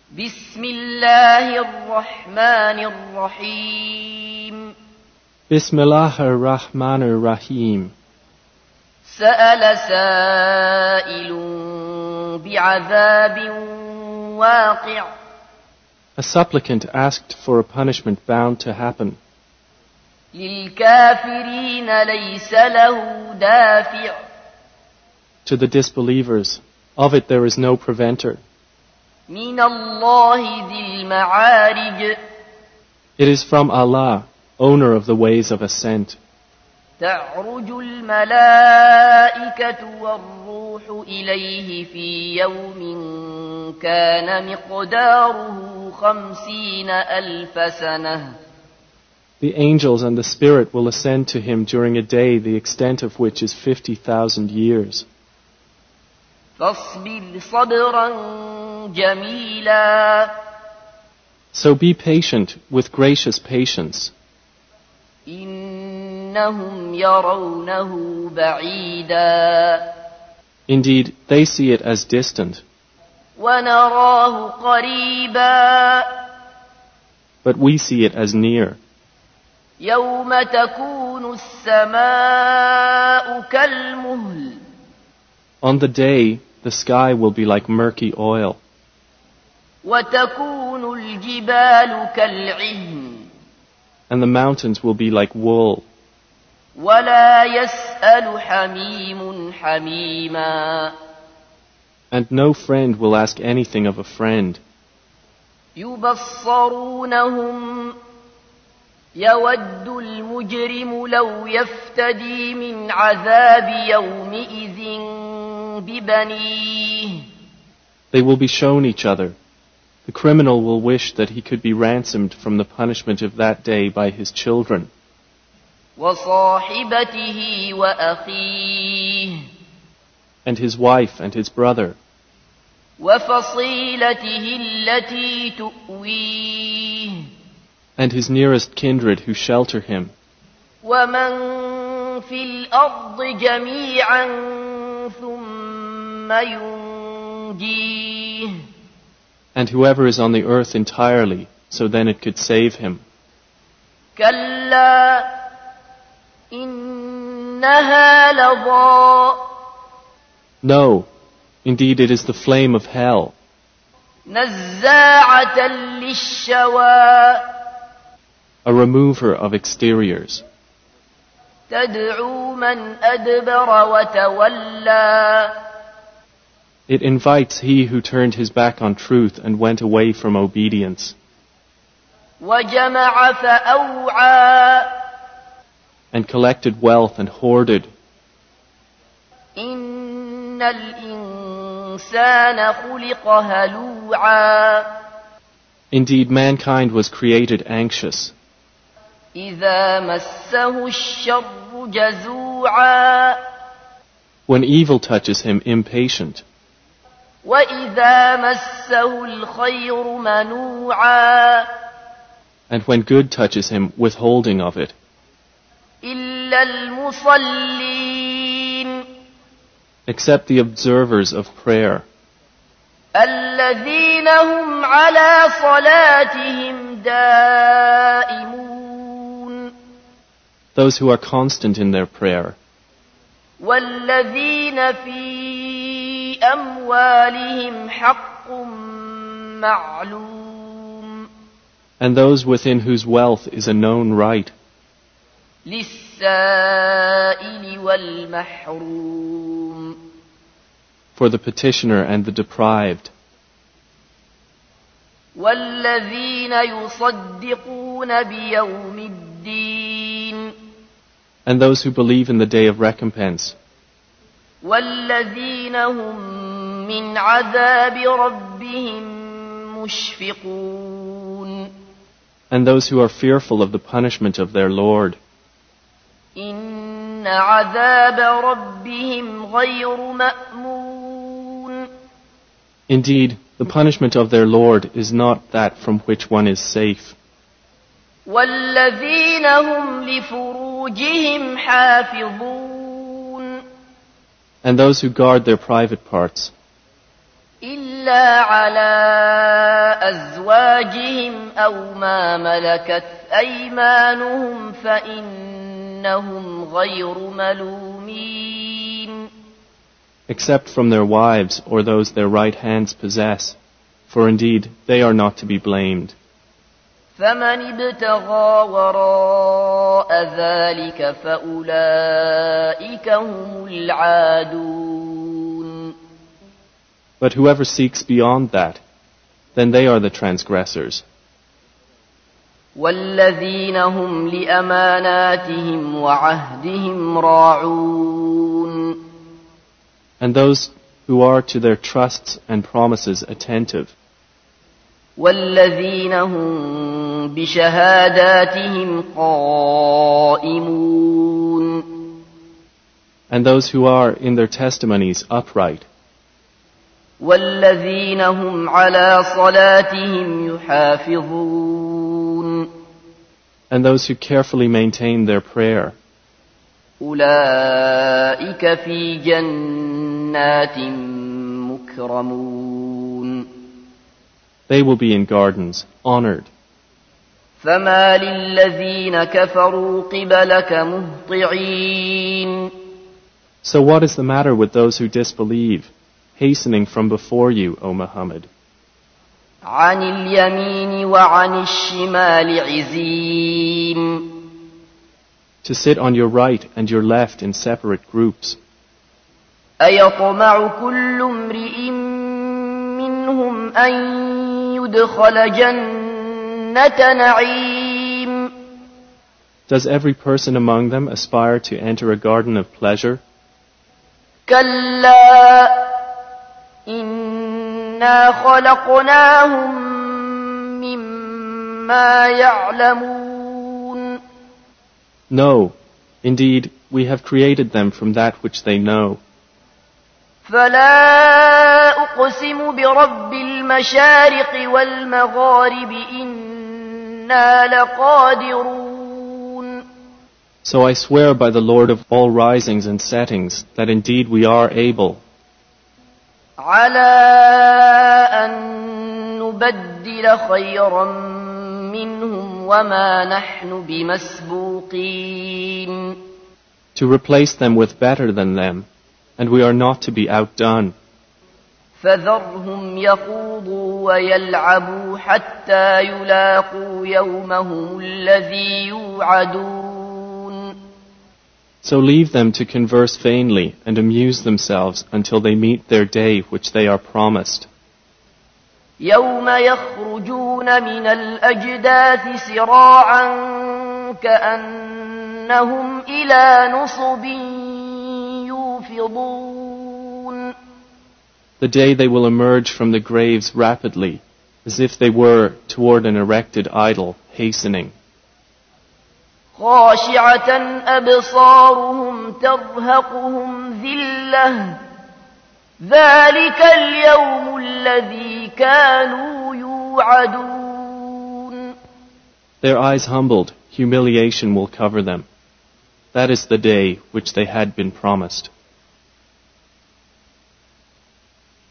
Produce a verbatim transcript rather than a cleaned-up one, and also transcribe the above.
بسم الله الرحمن الرحيم بسم الله الرحمن الرحيم سأل سائل بعذاب واقع A supplicant asked for a punishment bound to happen. للكافرين ليس له دافع To the disbelievers, of it there is no preventer. من الله ذي المعارج It is from Allah, owner of the ways of ascent. تعرج الملائكة والروح إليه في يوم كان مقداره خمسين ألف سنة The angels and the Spirit will ascend to him during a day the extent of which is fifty thousand years. فاصبر صبرا جميلا So be patient with gracious patience. إنهم يرونه بعيدا Indeed, they see it as distant, ونراه قريبا but we see it as near. يوم تكون السماء كالمهل On the day, the sky will be like murky oil, وتكون الجبال كالعهن and the mountains will be like wool, ولا يسأل حميم حميما and no friend will ask anything of a friend. يبصرونهم يود المجرم لو يفتدي من عذاب يومئذ ببنيه They will be shown each other. The criminal will wish that he could be ransomed from the punishment of that day by his children, وصاحبته وأخيه and his wife and his brother, وفصيلته التي تؤويه and his nearest kindred who shelter him, ومن في الأرض جميعا ثم ينجيه and whoever is on the earth entirely, so then it could save him. كلا إنها لظى No, indeed it is the flame of hell, نزاعة للشوى a remover of exteriors. تدعو من أدبر وتولى It invites he who turned his back on truth and went away from obedience, وجمع فأوعى and collected wealth and hoarded. إن الإنسان خلق هلوعا Indeed, mankind was created anxious. إذا مسه الشر جزوعا When evil touches him, impatient. وإذا مسه الخير منوعا And when good touches him, withholding of it. إلا المصلين Except the observers of prayer, الذين هم على صلاتهم دائمون those who are constant in their prayer, والذين في أموالهم حق معلوم and those within whose wealth is a known right, للسائل والمحروم for the petitioner and the deprived, والذين يصدقون بيوم الدين and those who believe in the day of recompense, والذين هم من عذاب ربهم مشفقون and those who are fearful of the punishment of their Lord. إن عذاب ربهم غير مأمون Indeed, the punishment of their Lord is not that from which one is safe. والذين هم لفروجهم حافظون And those who guard their private parts, إلا على أزواجهم أو ما ملكت أيمانهم فإنهم غير ملومين. Except from their wives or those their right hands possess, for indeed they are not to be blamed. فمن ابتغى وراء ذلك فأولئك هم العادون. But whoever seeks beyond that, then they are the transgressors. والذين هم لأماناتهم وعهدهم راعون. And those who are to their trusts and promises attentive. والذين هم بشهاداتهم قائمون. And those who are in their testimonies upright. والذين هم على صلاتهم يحافظون. And those who carefully maintain their prayer. أولئك في جنات مكرمون. They will be in gardens, honored. فما للذين كفروا قبلك مهطعين. So what is the matter with those who disbelieve, hastening from before you, O Muhammad? عن اليمين وعن الشمال عزين. To sit on your right and your left in separate groups. أيطمع كل امرئ منهم أن يدخل جنة نعيم. Does every person among them aspire to enter a garden of pleasure? كلا إنا خلقناهم مما يعلمون. No, indeed, we have created them from that which they know. فلا أقسم برب المشارق والمغارب إنا لقادرون. So I swear by the Lord of all risings and settings that indeed we are able على أن نبدل خيرا منهم وما نحن بمسبوقين. to replace them with better than them, and we are not to be outdone. فذرهم يخوضوا ويلعبوا حتى يلاقوا يومهم الذي يوعدون. So leave them to converse vainly and amuse themselves until they meet their day which they are promised. يوم يخرجون من الأجداث سراعا كأنهم إلى نصب يوفضون. The day they will emerge from the graves rapidly, as if they were toward an erected idol, hastening. خاشعة أبصارهم ترهقهم ذلة ذلك اليوم الذي كانوا يوعدون. Their eyes humbled, humiliation will cover them. That is the day which they had been promised.